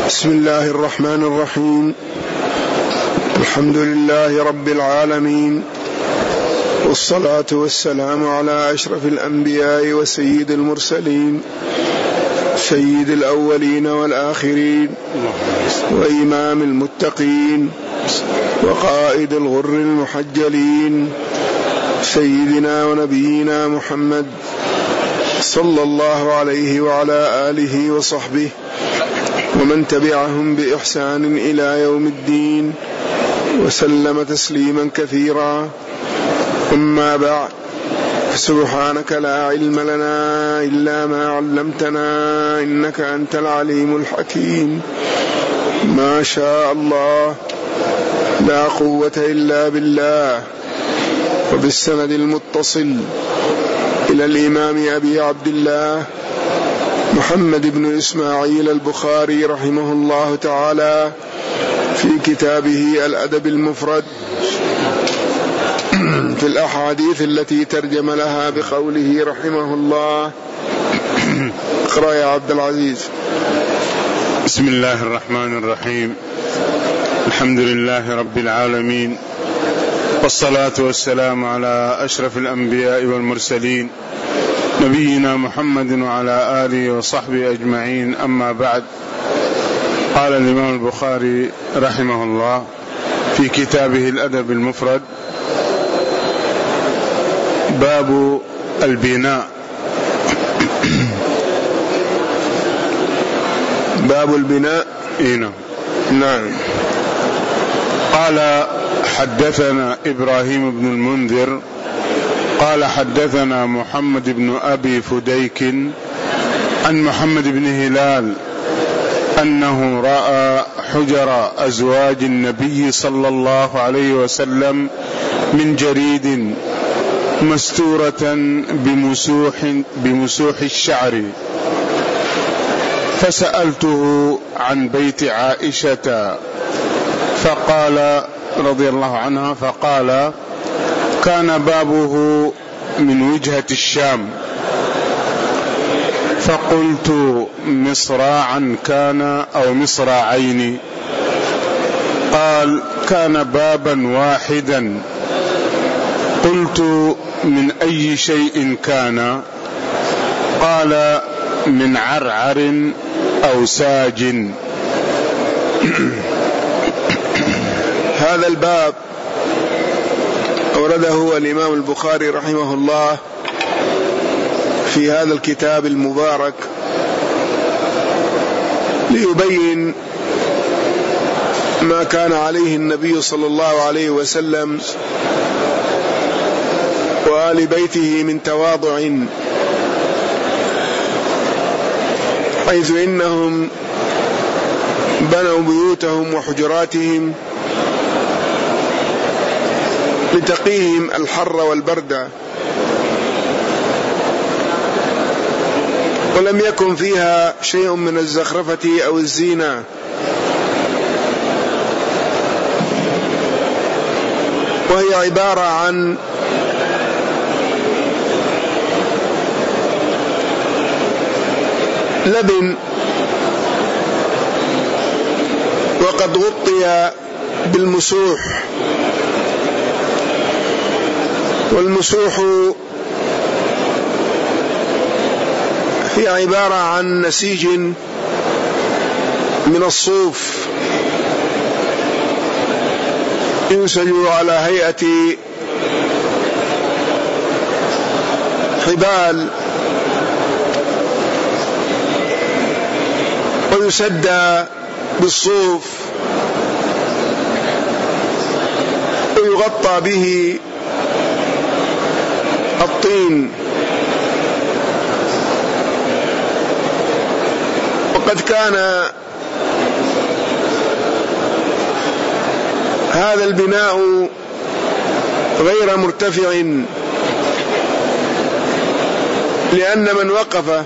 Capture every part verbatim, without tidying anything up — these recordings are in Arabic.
بسم الله الرحمن الرحيم. الحمد لله رب العالمين، والصلاة والسلام على أشرف الأنبياء وسيد المرسلين، سيد الأولين والآخرين، وإمام المتقين، وقائد الغر المحجلين، سيدنا ونبينا محمد صلى الله عليه وعلى آله وصحبه ومن تبعهم بإحسان إلى يوم الدين، وسلم تسليما كثيرا. أما بعد، سبحانك لا علم لنا إلا ما علمتنا إنك أنت العليم الحكيم. ما شاء الله، لا قوة إلا بالله. وبالسند المتصل إلى الإمام أبي عبد الله محمد بن إسماعيل البخاري رحمه الله تعالى في كتابه الأدب المفرد في الأحاديث التي ترجم لها بقوله رحمه الله. اقرأ يا عبد العزيز. بسم الله الرحمن الرحيم. الحمد لله رب العالمين، والصلاة والسلام على أشرف الأنبياء والمرسلين، نبينا محمد وعلى آله وصحبه أجمعين. أما بعد، قال الإمام البخاري رحمه الله في كتابه الأدب المفرد: باب البناء. باب البناء. إيه نعم. قال: حدثنا إبراهيم بن المنذر قال حدثنا محمد بن أبي فديك عن محمد بن هلال أنه رأى حجر أزواج النبي صلى الله عليه وسلم من جريد مستورة بمسوح, بمسوح الشعر، فسألته عن بيت عائشة فقال رضي الله عنها فقال: كان بابه من وجهة الشام. فقلت: مصراعا كان أو مصراعين؟ قال: كان بابا واحدا. قلت: من أي شيء كان؟ قال: من عرعر أو ساج. هذا الباب أورده الإمام البخاري رحمه الله في هذا الكتاب المبارك ليبين ما كان عليه النبي صلى الله عليه وسلم وآل بيته من تواضع، حيث إنهم بنوا بيوتهم وحجراتهم لتقيهم الحر والبرد، ولم يكن فيها شيء من الزخرفة أو الزينة، وهي عبارة عن لبن وقد غطي بالمسوح. والمسوح هي عبارة عن نسيج من الصوف ينسج على هيئة حبال ويسدى بالصوف ويغطى به الطين. وقد كان هذا البناء غير مرتفع، لأن من وقف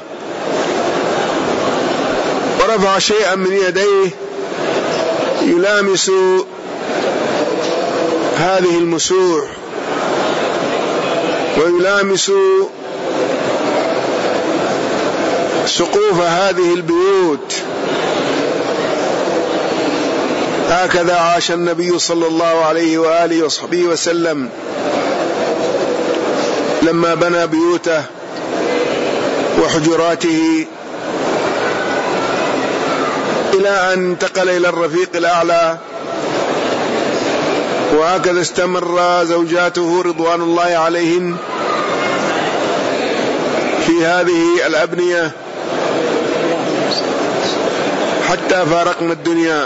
ورفع شيئا من يديه يلامس هذه المسوح ويلامس سقوف هذه البيوت هكذا عاش النبي صلى الله عليه وآله وصحبه وسلم لما بنى بيوته وحجراته إلى أن انتقل إلى الرفيق الأعلى. وهكذا استمر زوجاته رضوان الله عليهن في هذه الأبنية حتى فارقنا الدنيا.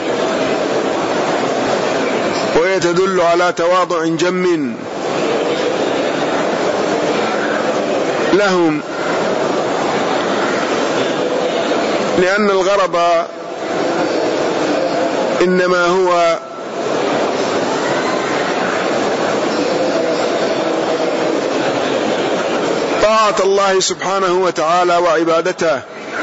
وهي تدل على تواضع جم لهم، لأن الغرض إنما هو طاعة الله سبحانه وتعالى وعبادته.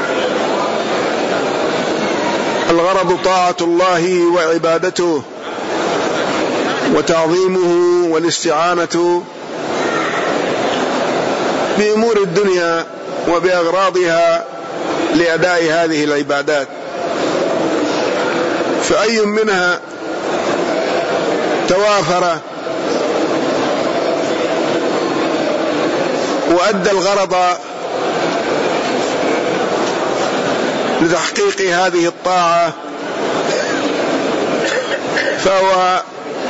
الغرض طاعة الله وعبادته وتعظيمه والاستعانة بأمور الدنيا وبأغراضها لأداء هذه العبادات. فأي منها توافر وأدى الغرض لتحقيق هذه الطاعة فهو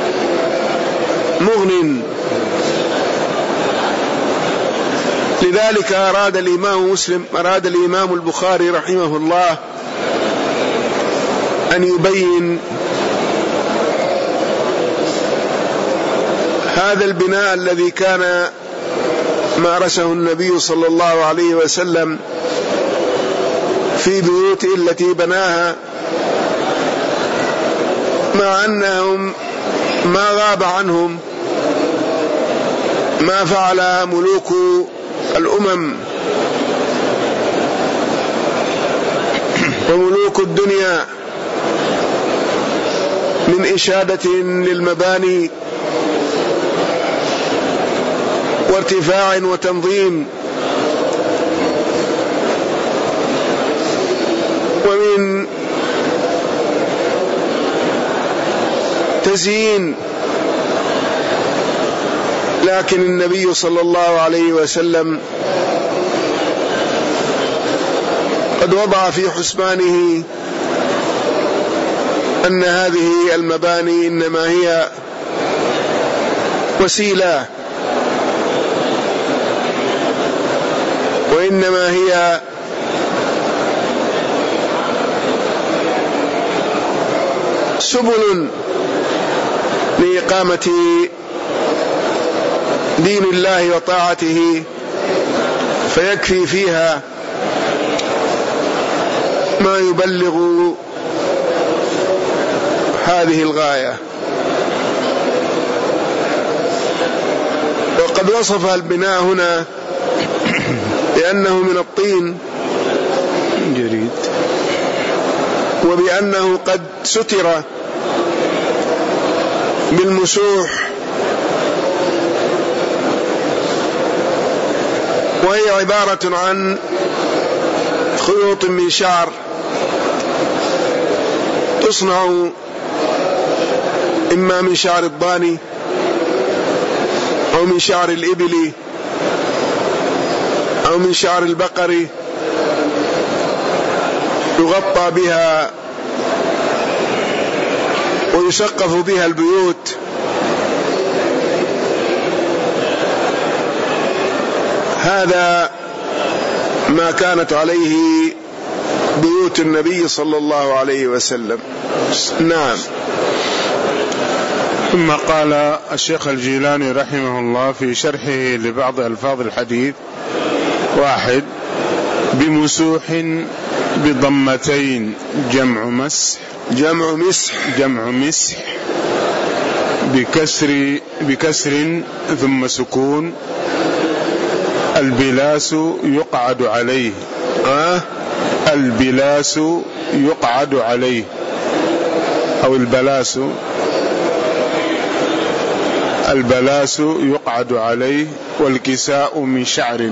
مغن. لذلك أراد الإمام مسلم أراد الإمام البخاري رحمه الله أن يبين هذا البناء الذي كان مارسه النبي صلى الله عليه وسلم في بيوته التي بناها، مع أنهم ما غاب عنهم ما فعل ملوك الأمم وملوك الدنيا من إشادة للمباني وارتفاع وتنظيم، ومن تزيين. لكن النبي صلى الله عليه وسلم قد وضع في حسبانه أن هذه المباني إنما هي وسيلة، وإنما هي سبل لإقامة دين الله وطاعته، فيكفي فيها ما يبلغ هذه الغاية. وقد وصف البناء هنا بأنه من الطين جريد، وبأنه قد ستر بالمسوح، وهي عبارة عن خيوط من شعر تصنع إما من شعر الضاني أو من شعر الإبل أو من شعر البقر، يغطى بها ويسقف بها البيوت. هذا ما كانت عليه بيوت النبي صلى الله عليه وسلم. نعم. ثم قال الشيخ الجيلاني رحمه الله في شرحه لبعض ألفاظ الحديث: واحد، بمسوح بضمتين جمع مسح جمع مسح جمع مسح بكسر بكسر ثم سكون. البلاس يقعد عليه أه؟ البلاس يقعد عليه أو البلاس البلاس يقعد عليه. والكساء من شعر،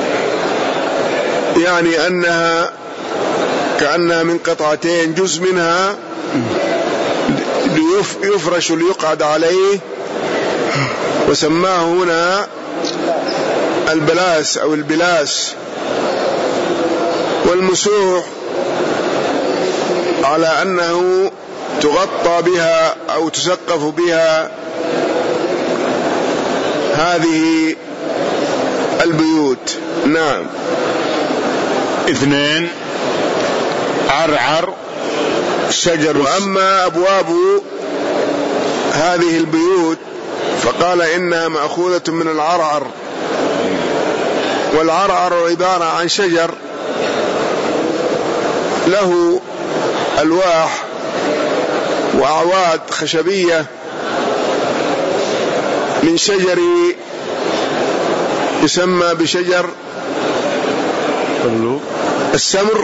يعني أنها كأنها من قطعتين، جزء منها يفرش ليقعد عليه، وسماه هنا البلاس أو البلاس. والمسوح على أنه تغطى بها أو تسقف بها هذه البيوت. نعم. اثنين، عرعر شجر. وأما أبواب هذه البيوت فقال إنها مأخوذة من العرعر، والعرعر عبارة عن شجر له ألواح وأعواد خشبية من شجر يسمى بشجر السمر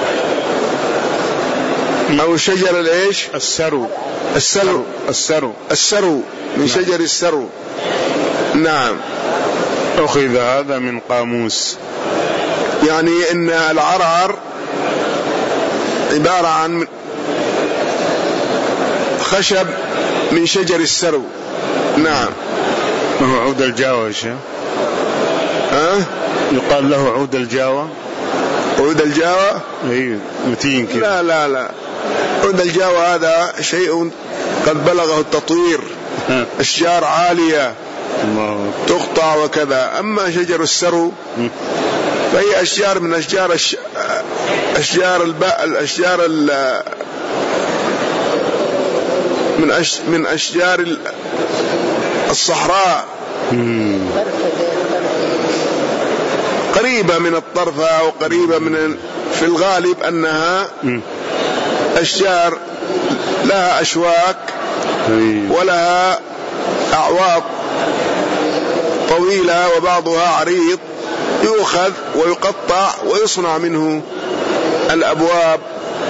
أو شجر الإيش؟ السرو. السرو السرو السرو من شجر السرو. نعم. أخذ هذا من قاموس. يعني إن العرعر عبارة عن خشب من شجر السرو. نعم. ما هو عود الجاوة يا شيخ؟ ها؟ يقال له عود الجاوة. عود الجاوة؟ اي متين كذا. لا لا لا، عود الجاوة هذا شيء قد بلغه التطوير، أشجار عالية تقطع وكذا. أما شجر السرو فهي أشجار من أشجار الش... أشجار الباء الأشجار ال... من أش... من أشجار الصحراء، قريبة من الطرفة وقريبة من، في الغالب أنها أشجار لها أشواك ولها أعواض طويلة وبعضها عريض، يؤخذ ويقطع ويصنع منه الأبواب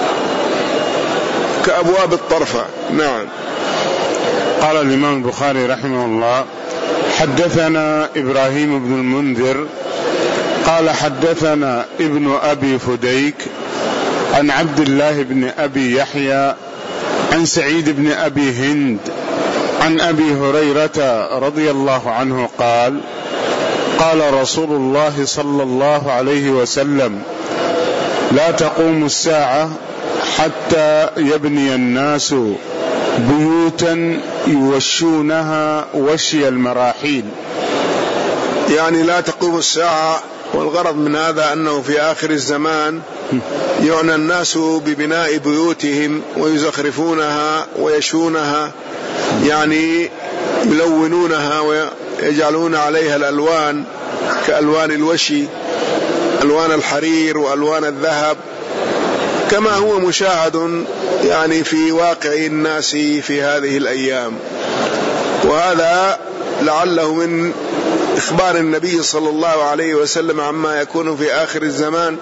كأبواب الطرفة. نعم. قال الإمام البخاري رحمه الله: حدثنا إبراهيم بن المنذر قال حدثنا ابن أبي فديك عن عبد الله بن أبي يحيى عن سعيد بن أبي هند عن أبي هريرة رضي الله عنه قال: قال رسول الله صلى الله عليه وسلم: لا تقوم الساعة حتى يبني الناس بيوتا يوشونها وشي المراحيل. يعني لا تقوم الساعة، والغرض من هذا أنه في آخر الزمان يعنى الناس ببناء بيوتهم ويزخرفونها ويشونها، يعني يلونونها ويجعلون عليها الألوان كألوان الوشي، ألوان الحرير وألوان الذهب، كما هو مشاهد يعني في واقع الناس في هذه الأيام. وهذا لعله من إخبار النبي صلى الله عليه وسلم عما يكون في آخر الزمان،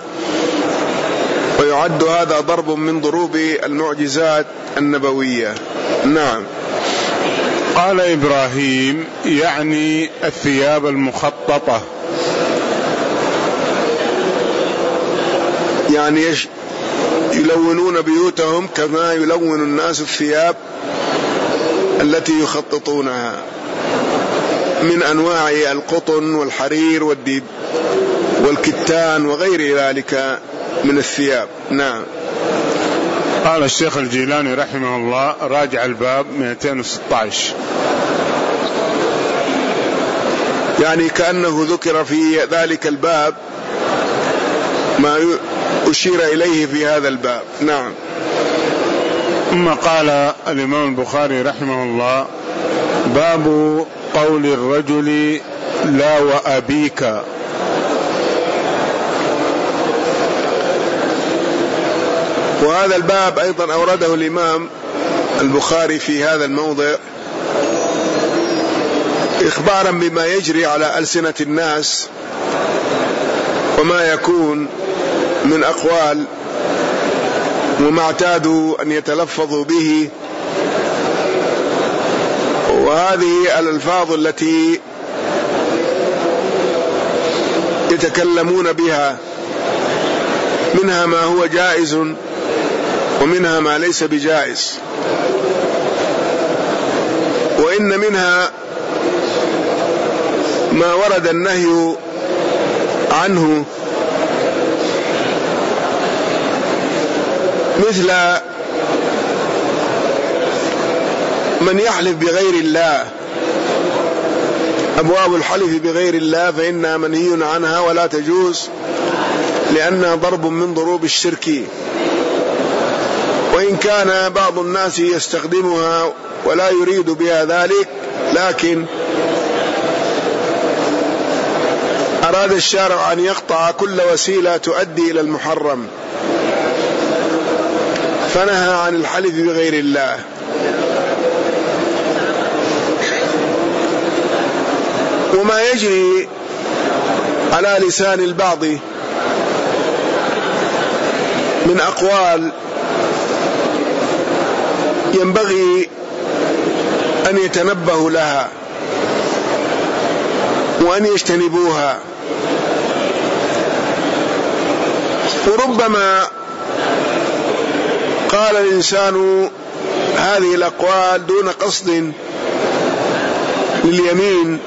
ويعد هذا ضرب من ضروب المعجزات النبوية. نعم. قال إبراهيم: يعني الثياب المخططة، يعني يلونون بيوتهم كما يلون الناس الثياب التي يخططونها من أنواع القطن والحرير والديب والكتان وغير ذلك من الثياب. نعم. قال الشيخ الجيلاني رحمه الله: راجع الباب مئتين وستة عشر. يعني كأنه ذكر في ذلك الباب ما أشير إليه في هذا الباب. نعم. ثم قال الإمام البخاري رحمه الله: باب قول الرجل لا وأبيك. وهذا الباب أيضا أورده الإمام البخاري في هذا الموضع إخبارا بما يجري على ألسنة الناس وما يكون من أقوال وما اعتادوا أن يتلفظوا به، وهذه الألفاظ التي يتكلمون بها منها ما هو جائز ومنها ما ليس بجائز. فإن منها ما ورد النهي عنه، مثل من يحلف بغير الله. أبواب الحلف بغير الله فإنها منهي عنها ولا تجوز، لأنها ضرب من ضروب الشرك، وإن كان بعض الناس يستخدمها ولا يريد بها ذلك، لكن أراد الشارع أن يقطع كل وسيلة تؤدي إلى المحرم، فنهى عن الحلف بغير الله. وما يجري على لسان البعض من أقوال ينبغي أن يتنبهوا لها وأن يجتنبوها. وربما قال الإنسان هذه الأقوال دون قصد لليمين،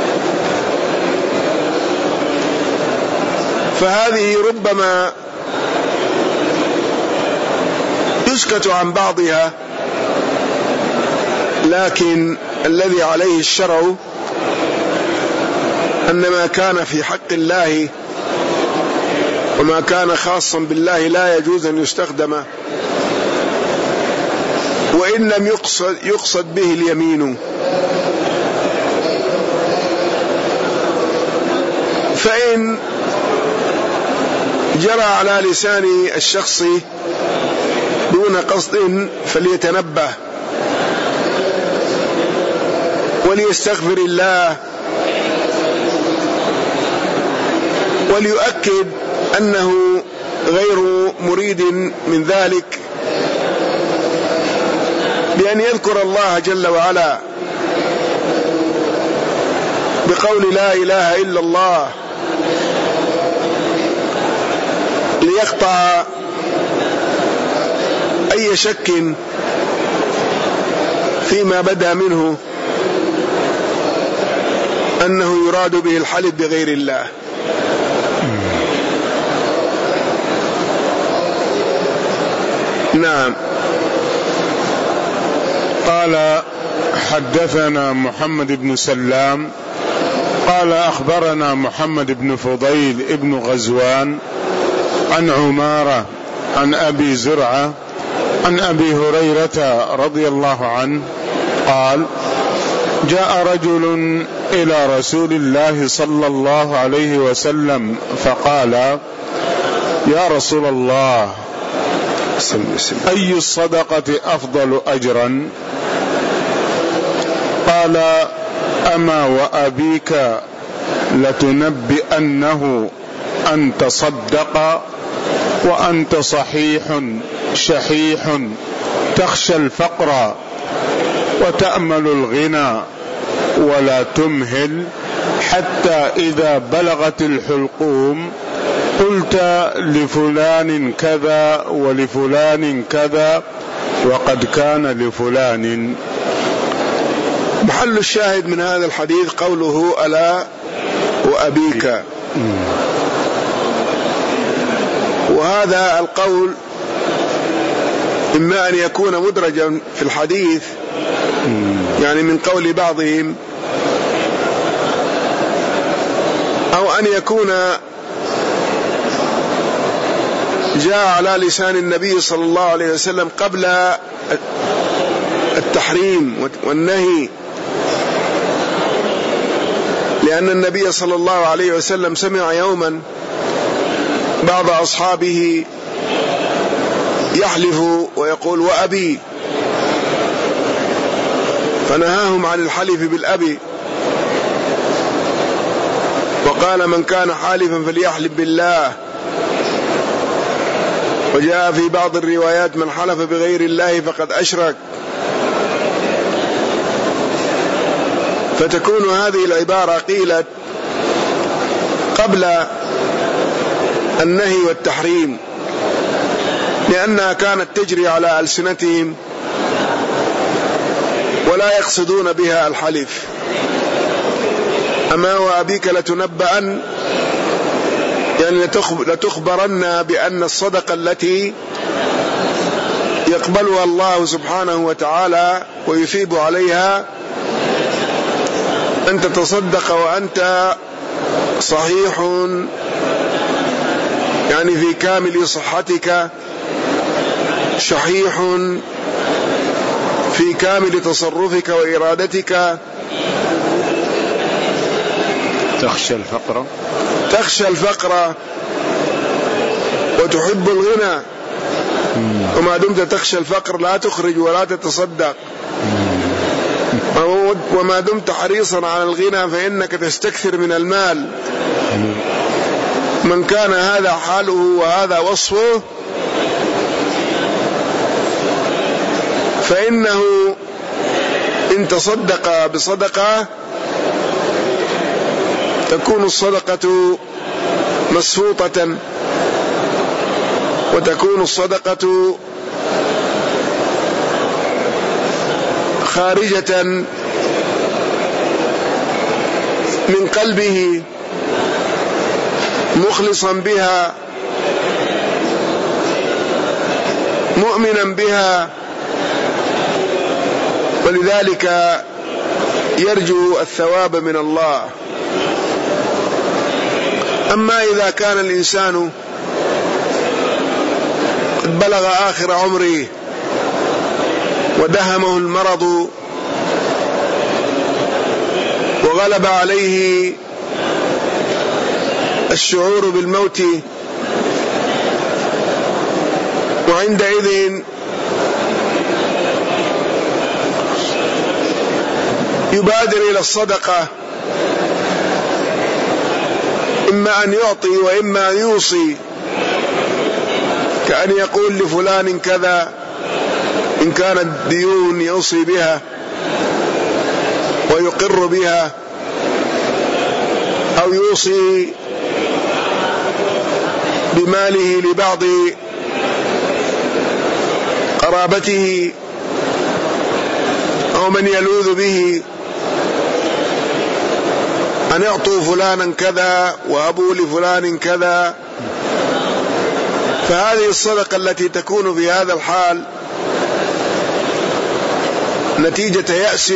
فهذه ربما يسكت عن بعضها، لكن الذي عليه الشرع أن ما كان في حق الله وما كان خاصا بالله لا يجوز أن يستخدم، وإن لم يقصد, يقصد به اليمين. فإن جرى على لسان الشخص دون قصد فليتنبه وليستغفر الله، وليؤكد أنه غير مريد من ذلك بأن يذكر الله جل وعلا بقول لا إله إلا الله، ليقطع أي شك فيما بدا منه أنه يراد به الحلف بغير الله. نعم. قال حدثنا محمد بن سلام قال أخبرنا محمد بن فضيل ابن غزوان عن عمارة عن أبي زرعة عن أبي هريرة رضي الله عنه قال جاء رجل إلى رسول الله صلى الله عليه وسلم فقال يا رسول الله أي الصدقة أفضل أجرا؟ قال أما وأبيك لتنبئنه أن تصدق وأنت صحيح شحيح تخشى الفقر وتأمل الغنى ولا تمهل حتى إذا بلغت الحلقوم قلت لفلان كذا ولفلان كذا وقد كان لفلان. محل الشاهد من هذا الحديث قوله ألا وأبيك، وهذا القول إما أن يكون مدرجا في الحديث، يعني من قول بعضهم، أو أن يكون جاء على لسان النبي صلى الله عليه وسلم قبل التحريم والنهي، لأن النبي صلى الله عليه وسلم سمع يوما بعض أصحابه يحلف ويقول وأبي، فنهاهم عن الحلف بالأبي، وقال من كان حالفا فليحلف بالله. وجاء في بعض الروايات من حلف بغير الله فقد أشرك. فتكون هذه العبارة قيلت قبل النهي والتحريم، لأنها كانت تجري على ألسنتهم ولا يقصدون بها الحلف. أما وأبيك لتنبأن، يعني لتخبرن بأن الصدقة التي يقبلها الله سبحانه وتعالى ويثيب عليها أن تتصدق وأنت صحيح، يعني في كامل صحتك، شحيح في كامل تصرفك وإرادتك. تخشى الفقر تخشى الفقر وتحب الغنى، وما دمت تخشى الفقر لا تخرج ولا تتصدق، وما دمت حريصا على الغنى فإنك تستكثر من المال. من كان هذا حاله وهذا وصفه فإنه إن تصدق بصدقة تكون الصدقة مسفوطة، وتكون الصدقة خارجة من قلبه مخلصا بها مؤمنا بها، ولذلك يرجو الثواب من الله. أما إذا كان الإنسان قد بلغ آخر عمره ودهمه المرض وغلب عليه الشعور بالموت، وعندئذ يبادر إلى الصدقة، إما أن يعطي وإما أن يوصي، كأن يقول لفلان كذا إن كانت ديون يوصي بها ويقر بها، أو يوصي بماله لبعض قرابته أو من يلوذ به أن يعطوا فلانا كذا وأبوا لفلان كذا. فهذه الصدقة التي تكون في هذا الحال نتيجة يأس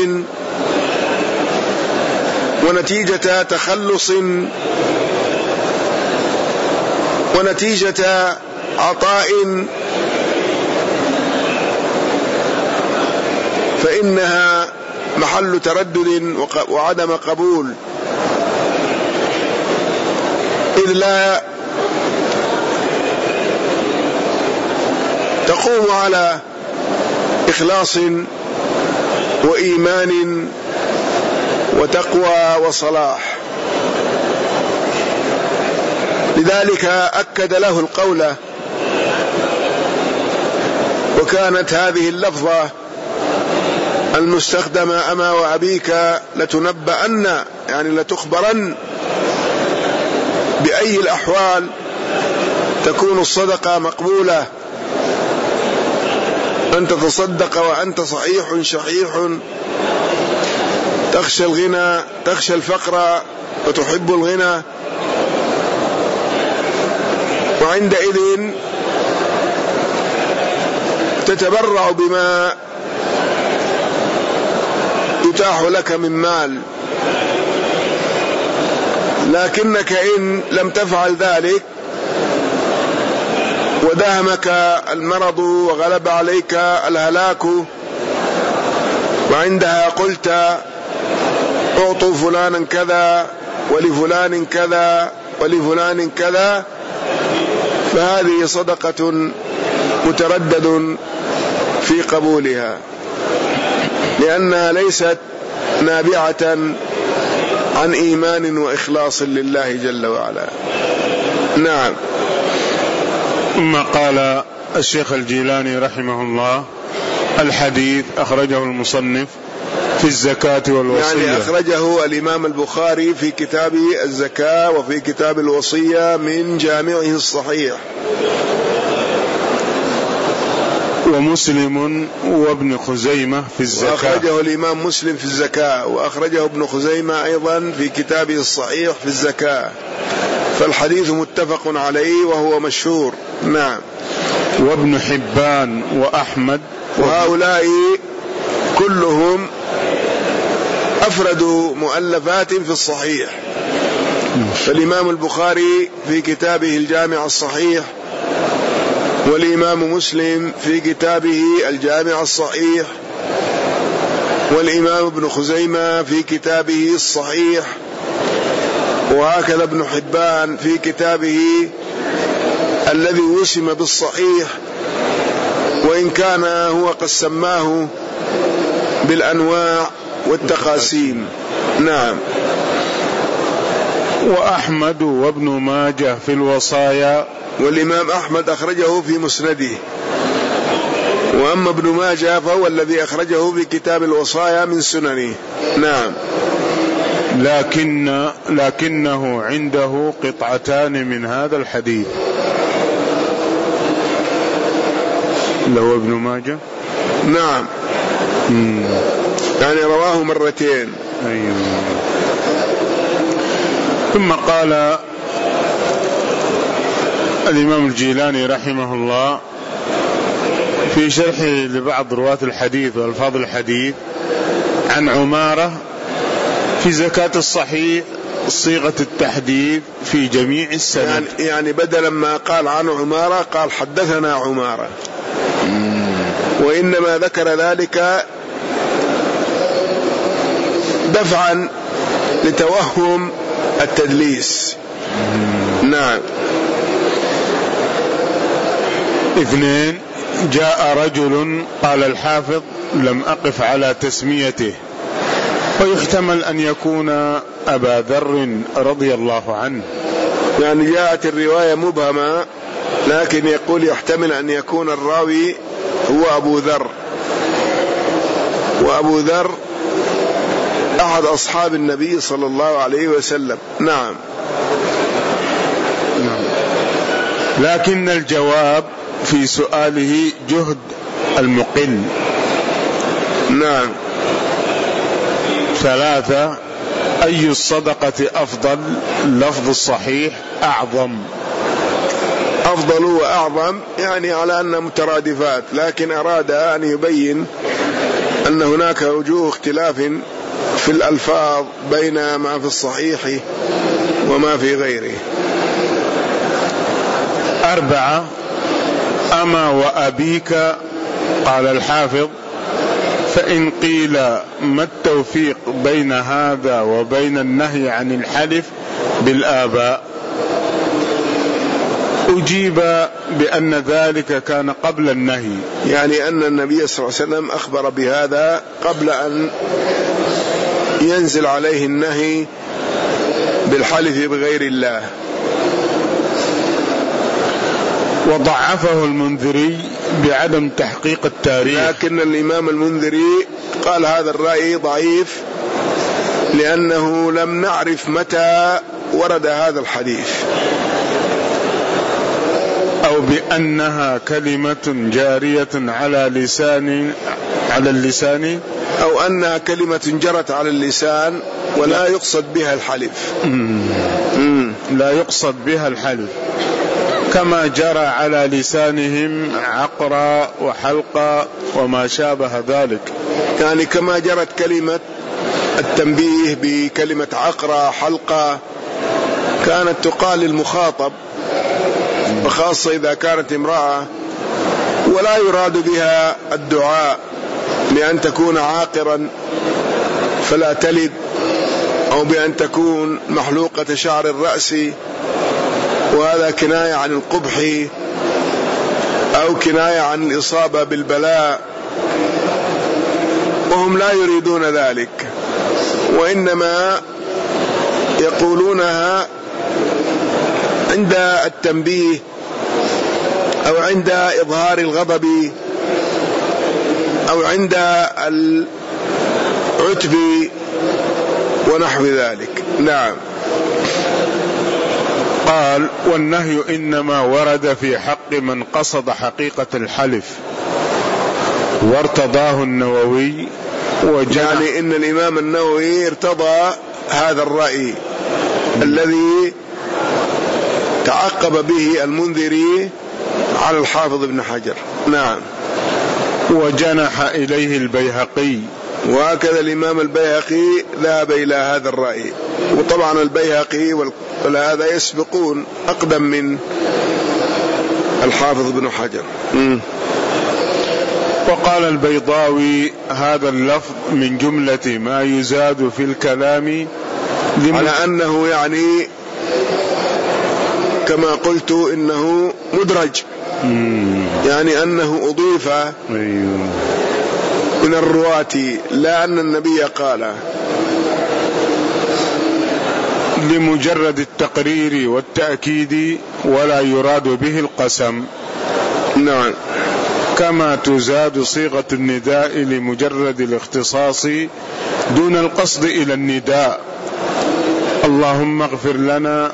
ونتيجة تخلص ونتيجة عطاء، فإنها محل تردد وعدم قبول، إذ لا تقوم على إخلاص وإيمان وتقوى وصلاح. لذلك أكد له القول، وكانت هذه اللفظة المستخدمة أما وأبيك لتنبأن، يعني لتخبرن بأي الأحوال تكون الصدقة مقبولة، أن تتصدق وأنت صحيح شحيح، تخشى الغنى تخشى الفقر وتحب الغنى، وعندئذ تتبرع بما يتاح لك من مال. لكنك إن لم تفعل ذلك ودهمك المرض وغلب عليك الهلاك، وعندها قلت اعطوا فلانا كذا ولفلان كذا ولفلان كذا، فهذه صدقة متردد في قبولها، لأنها ليست نابعة عن إيمان وإخلاص لله جل وعلا. نعم. ثم قال الشيخ الجيلاني رحمه الله: الحديث أخرجه المصنف في الزكاة والوصية، يعني أخرجه الإمام البخاري في كتاب الزكاة وفي كتاب الوصية من جامعه الصحيح. ومسلم وابن خزيمة في الزكاة. وأخرجه الإمام مسلم في الزكاة، وأخرجه ابن خزيمة أيضا في كتابه الصحيح في الزكاة، فالحديث متفق عليه وهو مشهور. نعم. وابن حبان وأحمد، وهؤلاء كلهم أفردوا مؤلفات في الصحيح. فالإمام البخاري في كتابه الجامع الصحيح، والإمام مسلم في كتابه الجامع الصحيح، والإمام ابن خزيمة في كتابه الصحيح، وهكذا ابن حبان في كتابه الذي وسم بالصحيح، وإن كان هو قد سماه بالأنواع والتقاسيم. نعم. وأحمد وابن ماجه في الوصايا، والإمام أحمد أخرجه في مسنده، وأما ابن ماجه فهو الذي أخرجه في كتاب الوصايا من سننه. نعم. لكن لكنه عنده قطعتان من هذا الحديث. له ابن ماجه. نعم. مم. يعني رواه مرتين. أيوه. ثم قال الإمام الجيلاني رحمه الله في شرحه لبعض رواة الحديث والفاظ الحديث عن عمارة في زكاة الصحيح صيغة التحديد في جميع السنة. يعني, يعني بدلا ما قال عن عمارة قال حدثنا عمارة، وإنما ذكر ذلك دفعا لتوهم التدليس. نعم. اثنين، جاء رجل قال الحافظ لم أقف على تسميته، ويحتمل أن يكون أبا ذر رضي الله عنه. يعني جاءت الرواية مبهمة، لكن يقول يحتمل أن يكون الراوي هو أبو ذر، وأبو ذر أحد أصحاب النبي صلى الله عليه وسلم. نعم. لكن الجواب في سؤاله جهد المقل. نعم. ثلاثة، أي الصدقة أفضل؟ لفظ الصحيح أعظم. أفضل وأعظم يعني على أن مترادفات، لكن أراد أن يبين أن هناك وجوه اختلاف في الألفاظ بين ما في الصحيح وما في غيره. أربعة، أما وأبيك قال الحافظ فإن قيل ما التوفيق بين هذا وبين النهي عن الحلف بالآباء، أجيب بأن ذلك كان قبل النهي، يعني أن النبي صلى الله عليه وسلم أخبر بهذا قبل أن ينزل عليه النهي بالحلف بغير الله. وضعفه المنذري بعدم تحقيق التاريخ، لكن الإمام المنذري قال هذا الرأي ضعيف لأنه لم نعرف متى ورد هذا الحديث، أو بأنها كلمة جارية على لسان على اللسان، أو أنها كلمة جرت على اللسان ولا يقصد بها الحلف. مم. لا يقصد بها الحلف، كما جرى على لسانهم عقرا وحلقا وما شابه ذلك. يعني كما جرت كلمة التنبيه بكلمة عقرا حلقا كانت تقال للمخاطب، وخاصة إذا كانت امرأة، ولا يراد بها الدعاء بأن تكون عاقرا فلا تلد، أو بأن تكون محلوقة شعر الرأس، وهذا كناية عن القبح أو كناية عن الإصابة بالبلاء، وهم لا يريدون ذلك، وإنما يقولونها عند التنبيه أو عند إظهار الغضب أو عند العتب ونحو ذلك. نعم. قال والنهي إنما ورد في حق من قصد حقيقة الحلف، وارتضاه النووي يعني إن الإمام النووي ارتضى هذا الرأي الذي تعقب به المنذري على الحافظ ابن حجر. نعم. وجنح إليه البيهقي، وهكذا الإمام البيهقي ذهب إلى هذا الرأي. وطبعا البيهقي وهذا يسبقون أقدم من الحافظ ابن حجر. م. وقال البيضاوي هذا اللفظ من جملة ما يزاد في الكلام على أنه يعني كما قلت إنه مدرج، يعني أنه أضيف من الرواة لا أن النبي قال، لمجرد التقرير والتأكيد ولا يراد به القسم. نعم. كما تزاد صيغة النداء لمجرد الاختصاص دون القصد إلى النداء. اللهم اغفر لنا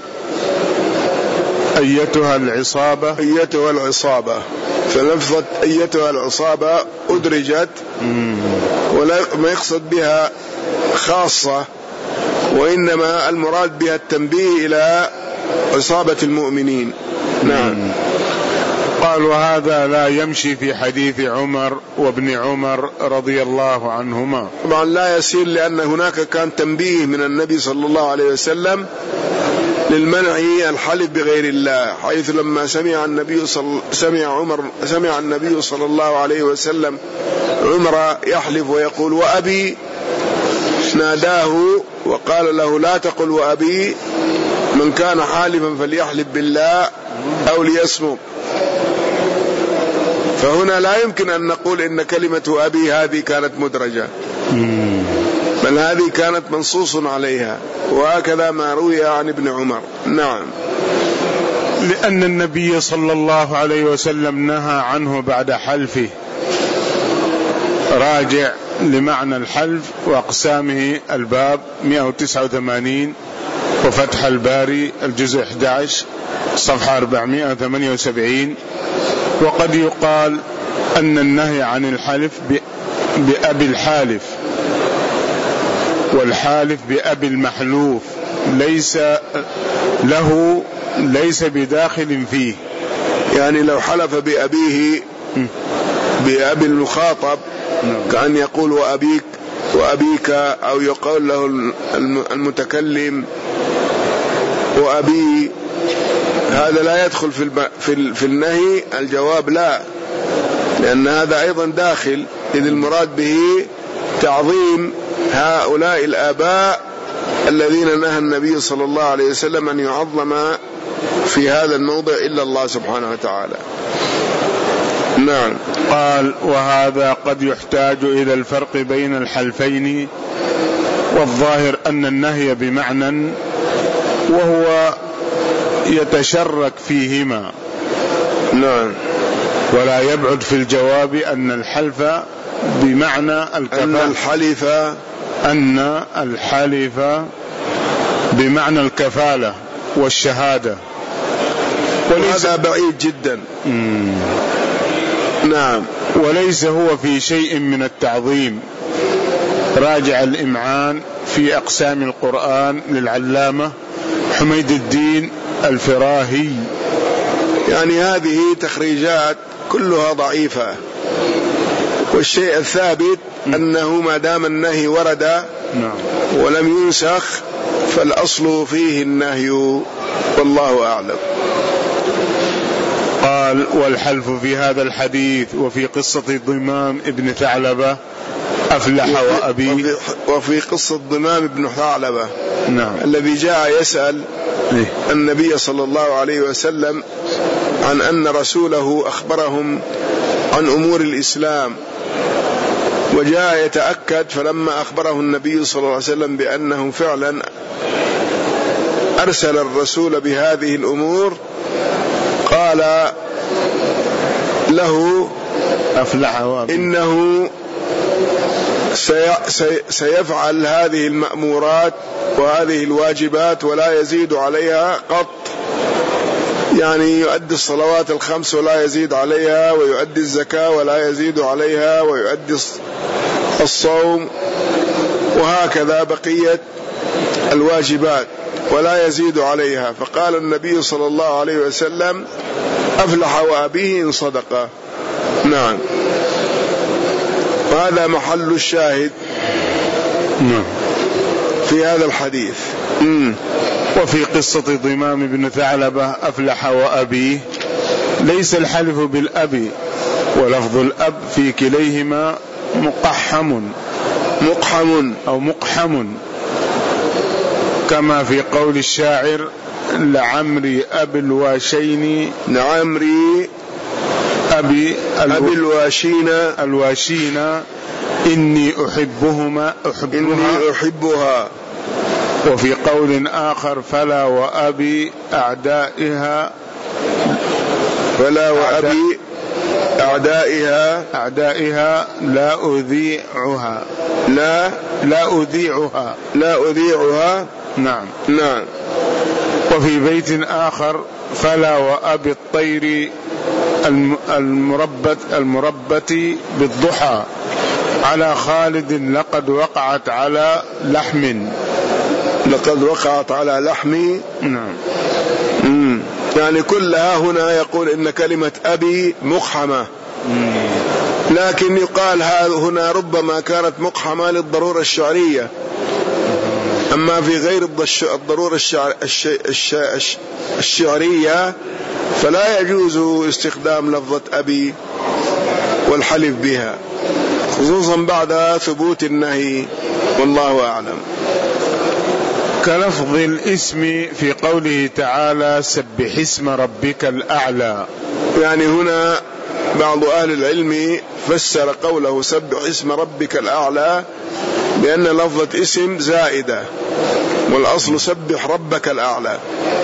أيتها العصابة أيتها العصابة، فلفظة أيتها العصابة أدرجت ولا ما يقصد بها خاصة، وإنما المراد بها التنبيه إلى عصابة المؤمنين. نعم. قال وهذا لا يمشي في حديث عمر وابن عمر رضي الله عنهما. طبعا لا يسير، لأن هناك كان تنبيه من النبي صلى الله عليه وسلم للمنع الحلف بغير الله، حيث لما سمع النبي صل... سمع عمر سمع النبي صلى الله عليه وسلم عمر يحلف ويقول وأبي، ناداه وقال له لا تقل وأبي، من كان حالفا فليحلف بالله أو ليصمت. فهنا لا يمكن أن نقول إن كلمة أبي هذه كانت مدرجة، بل هذه كانت منصوص عليها، وهكذا ما روي عن ابن عمر. نعم. لأن النبي صلى الله عليه وسلم نهى عنه بعد حلفه. راجع لمعنى الحلف وأقسامه الباب مئة وتسعة وثمانين وفتح الباري الجزء أحد عشر صفحة أربعمئة وثمانية وسبعين. وقد يقال أن النهي عن الحلف بأبي الحالف، والحالف بأبي المحلوف ليس له ليس بداخل فيه. يعني لو حلف بأبيه بأبي المخاطب كأن يقول وأبيك وأبيك، أو يقول له المتكلم وأبي، هذا لا يدخل في في في النهي. الجواب لا، لأن هذا أيضا داخل، إذ المراد به تعظيم هؤلاء الآباء الذين نهى النبي صلى الله عليه وسلم أن يعظم في هذا الموضع إلا الله سبحانه وتعالى. نعم. قال وهذا قد يحتاج إلى الفرق بين الحلفين، والظاهر أن النهي بمعنى وهو يتشرك فيهما. نعم. ولا يبعد في الجواب أن الحلف بمعنى الكفاءة، أن الحلف أن الحلف بمعنى الكفالة والشهادة، وهذا بعيد جدا. مم. نعم. وليس هو في شيء من التعظيم. راجع الإمعان في أقسام القرآن للعلامة حميد الدين الفراهي. يعني هذه تخريجات كلها ضعيفة، والشيء الثابت أنه ما دام النهي ورد ولم ينسخ فالأصل فيه النهي، والله أعلم. قال والحلف في هذا الحديث وفي قصة ضمام ابن ثعلبة أفلح وأبي، وفي, وفي قصة ضمام ابن ثعلبة نعم. الذي جاء يسأل إيه؟ النبي صلى الله عليه وسلم عن أن رسوله أخبرهم عن أمور الإسلام، وجاء يتأكد، فلما أخبره النبي صلى الله عليه وسلم بأنه فعلا أرسل الرسول بهذه الأمور، قال له أفلح وأبي إنه سيفعل هذه المأمورات وهذه الواجبات ولا يزيد عليها قط، يعني يؤدي الصلوات الخمس ولا يزيد عليها، ويؤدي الزكاة ولا يزيد عليها، ويؤدي الصوم، وهكذا بقية الواجبات ولا يزيد عليها. فقال النبي صلى الله عليه وسلم: أفلح وأبيه إن صدق. نعم، وهذا محل الشاهد في هذا الحديث. مم. وفي قصة ضمام بن ثعلبة أفلح وأبيه ليس الحلف بالأب، ولفظ الأب في كليهما مقحم مقحم أو مقحم، كما في قول الشاعر: لعمري أبي الواشين لعمري أبي أبي الواشين الواشين إني أحبهما أحبها, إني أحبها. وفي قول آخر: فلا وأبي أعدائها فلا وأبي أعدائها أعدائها لا أذيعها لا لا أذيعها لا أذيعها. نعم نعم. وفي بيت آخر: فلا وأبي الطير المربت المربة بالضحى على خالد لقد وقعت على لحم لقد وقعت على لحمي. نعم. مم. يعني كلها هنا يقول إن كلمة أبي مقحمة، لكن يقال هنا ربما كانت مقحمة للضرورة الشعرية، أما في غير الضرورة الشعرية فلا يجوز استخدام لفظة أبي والحلف بها، خصوصا بعد ثبوت النهي، والله أعلم. كلفظ الاسم في قوله تعالى: سبح اسم ربك الأعلى. يعني هنا بعض أهل العلم فسر قوله سبح اسم ربك الأعلى بأن لفظة اسم زائدة، والأصل سبح ربك الأعلى.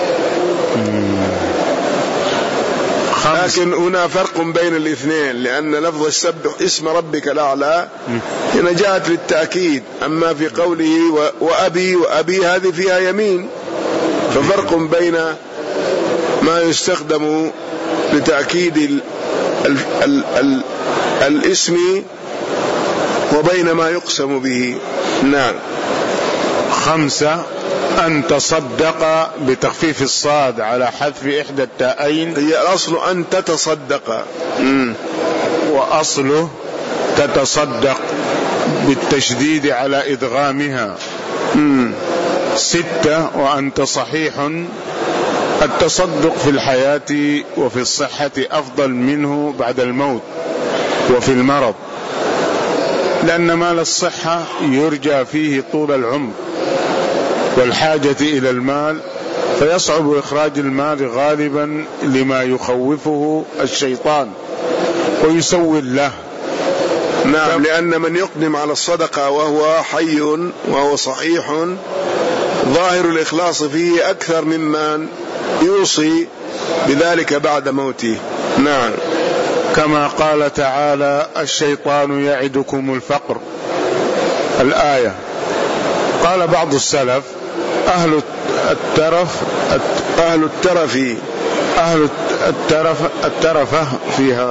لكن هنا فرق بين الاثنين، لأن لفظ السبح اسم ربك الأعلى هنا جاءت للتأكيد، أما في قوله وأبي وأبي هذه فيها يمين، ففرق بين ما يستخدم لتأكيد ال ال ال ال الاسم وبين ما يقسم به. نعم. خمسة: أن تصدق بتخفيف الصاد على حذف إحدى التاءين. هي الأصل أن تتصدق، مم. وأصله تتصدق بالتشديد على إدغامها. مم. ستة: وأنت صحيح. التصدق في الحياة وفي الصحة أفضل منه بعد الموت وفي المرض، لأن مال الصحة يرجى فيه طول العمر والحاجة إلى المال، فيصعب إخراج المال غالبا لما يخوفه الشيطان ويسول له. نعم، لأن من يقدم على الصدقة وهو حي وهو صحيح ظاهر الإخلاص فيه أكثر ممن يوصي بذلك بعد موته. نعم. كما قال تعالى: الشيطان يعدكم الفقر، الآية. قال بعض السلف: أهل الترف أهل الترف أهل الترف الترفة فيها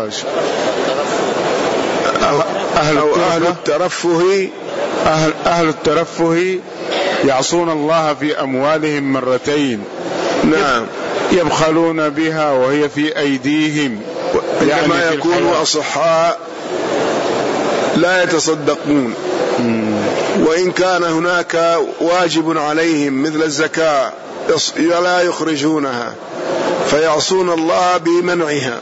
أهل, أهل الترفه أهل, أهل الترفه يعصون الله في أموالهم مرتين. نعم. يبخلون بها وهي في أيديهم، يعني عندما يكونوا أصحاء لا يتصدقون، وإن كان هناك واجب عليهم مثل الزكاة لا يخرجونها، فيعصون الله بمنعها.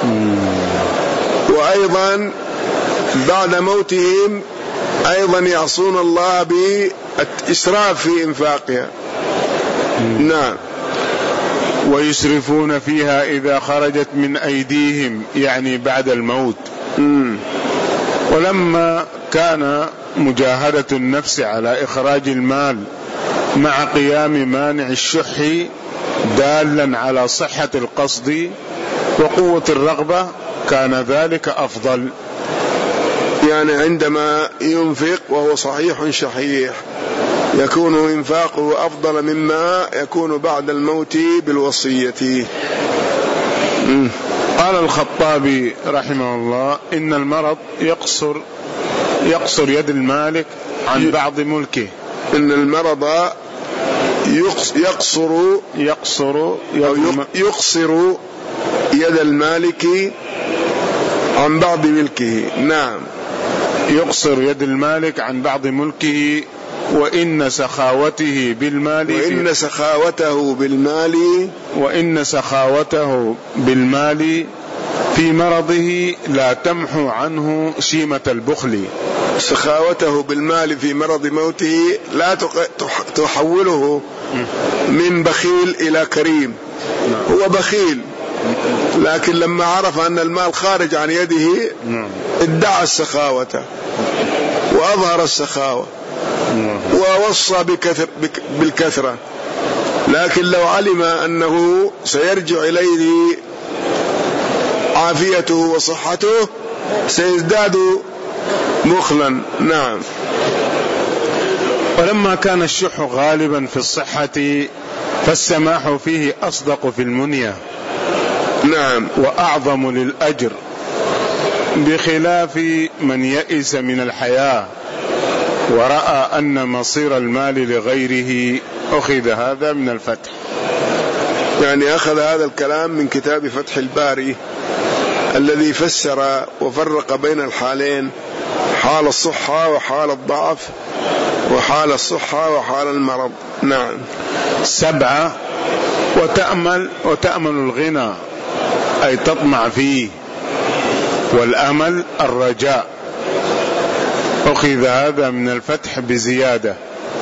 وأيضا بعد موتهم أيضا يعصون الله بالإسراف في إنفاقها. نعم. ويسرفون فيها إذا خرجت من أيديهم، يعني بعد الموت. مم. ولما كان مجاهدة النفس على إخراج المال مع قيام مانع الشح دالا على صحة القصد وقوة الرغبة، كان ذلك أفضل. يعني عندما ينفق وهو صحيح شحيح يكون إنفاقه أفضل مما يكون بعد الموت بالوصية. قال الخطابي رحمه الله إن المرض يقصر يقصر يد المالك عن بعض ملكه. إن المرض يقصر يقصر يقصر يد المالك عن بعض ملكه. نعم، يقصر يد المالك عن بعض ملكه وإن سخاوته بالمال وإن سخاوته بالمال وإن سخاوته بالمال في مرضه لا تمحو عنه شيمة البخل. سخاوته بالمال في مرض موته لا تحوله من بخيل إلى كريم. هو بخيل، لكن لما عرف أن المال خارج عن يده ادعى السخاوة وأظهر السخاوة ووصى بكثر بالكثرة، لكن لو علم أنه سيرجع إليه عافيته وصحته سيزداد بخلا. نعم. ولما كان الشح غالبا في الصحة فالسماح فيه أصدق في المنية. نعم. وأعظم للأجر، بخلاف من يئس من الحياة ورأى أن مصير المال لغيره. أخذ هذا من الفتح، يعني أخذ هذا الكلام من كتاب فتح الباري الذي فسر وفرق بين الحالين، حال الصحة وحال الضعف وحال الصحة وحال المرض. نعم. سبعة وتأمل وتأمل الغنى أي تطمع فيه، والأمل الرجاء. أخذ هذا من الفتح بزيادة.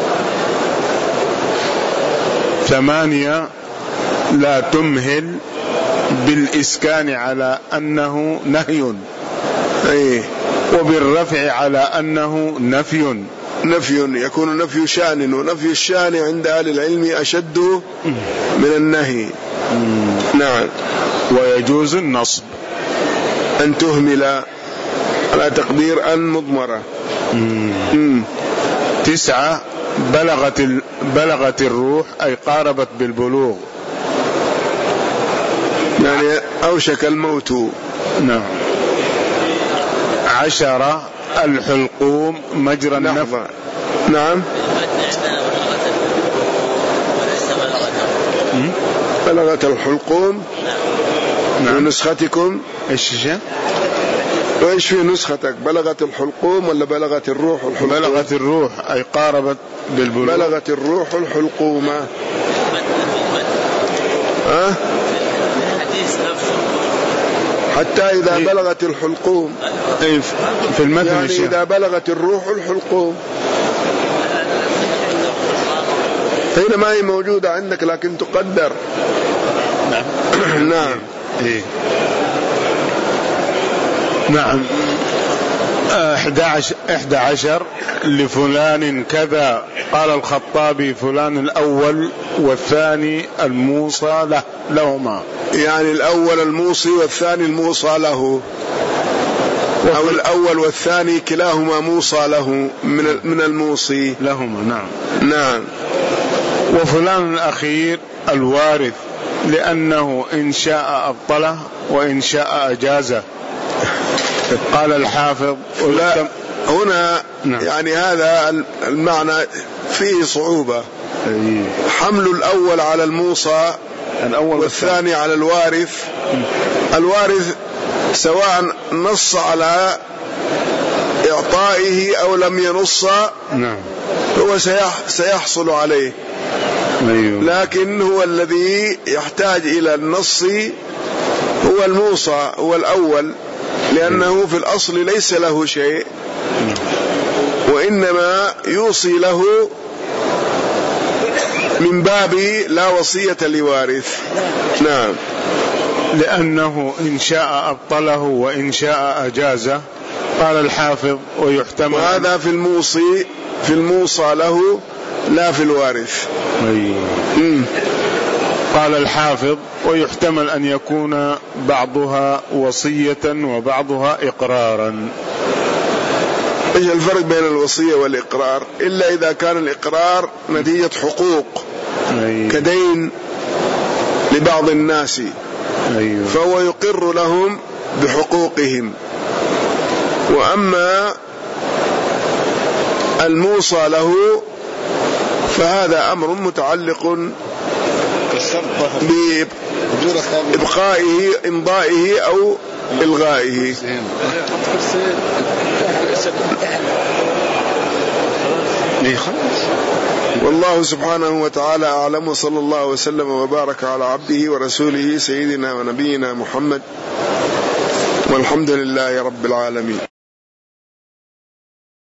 ثمانية لا تمهل بالإسكان على أنه نهي، أي وبالرفع على أنه نفي. نفي يكون نفي شان، ونفي الشان عند أهل العلم أشد من النهي. نعم. ويجوز النصب أن تهمل على تقدير أن مضمرة. مم. تسعة بلغت بلغت الروح أي قاربت بالبلوغ، يعني أوشك الموت. نعم. عشرة الحلقوم مجرى النفس. نعم. بلغت الحلقوم. نعم. ونسختكم ايش وايش في نسختك؟ بلغت الحلقوم ولا بلغت الروح الحلقوم؟ بلغت الروح أي قاربت بالبلوغ. بلغت الروح الحلقوم. ها؟ حتى إذا إيه؟ بلغت الحلقوم إيه في المثل يعني الشيء. إذا بلغت الروح الحلقوم هنا ما هي موجودة عندك لكن تقدر. نعم. نعم. إيه؟ نعم. إحدى عشر لفلان كذا. قال الخطابي فلان الأول والثاني الموصى له لهما، يعني الأول الموصي والثاني الموصى له، أو الأول والثاني كلاهما موصى له من من الموصي لهما. نعم. نعم. وفلان الأخير الوارث، لأنه إن شاء أبطله وإن شاء أجازه. قال الحافظ لا هنا. نعم. يعني هذا المعنى فيه صعوبة. أيه. حمل الأول على الموصى الأول والثاني على الوارث. الوارث سواء نص على إعطائه أو لم ينص. نعم. هو سيحصل عليه. أيوه. لكن هو الذي يحتاج إلى النص هو الموصى، هو الأول، لأنه في الأصل ليس له شيء وإنما يوصي له من باب لا وصية لوارث. نعم. لأنه إن شاء أبطله وإن شاء أجازه. قال الحافظ ويحتمل، وهذا في الموصي في الموصى له لا في الوارث. أيوه. قال الحافظ ويحتمل أن يكون بعضها وصية وبعضها إقرارا. ايش الفرق بين الوصية والإقرار؟ إلا إذا كان الإقرار نتيجة حقوق كدين لبعض الناس فهو يقر لهم بحقوقهم. وأما الموصى له فهذا أمر متعلق بإبقائه إمضائه أو إلغائه. والله سبحانه وتعالى أعلم، وصلى الله وسلم وبارك على عبده ورسوله سيدنا ونبينا محمد، والحمد لله رب العالمين.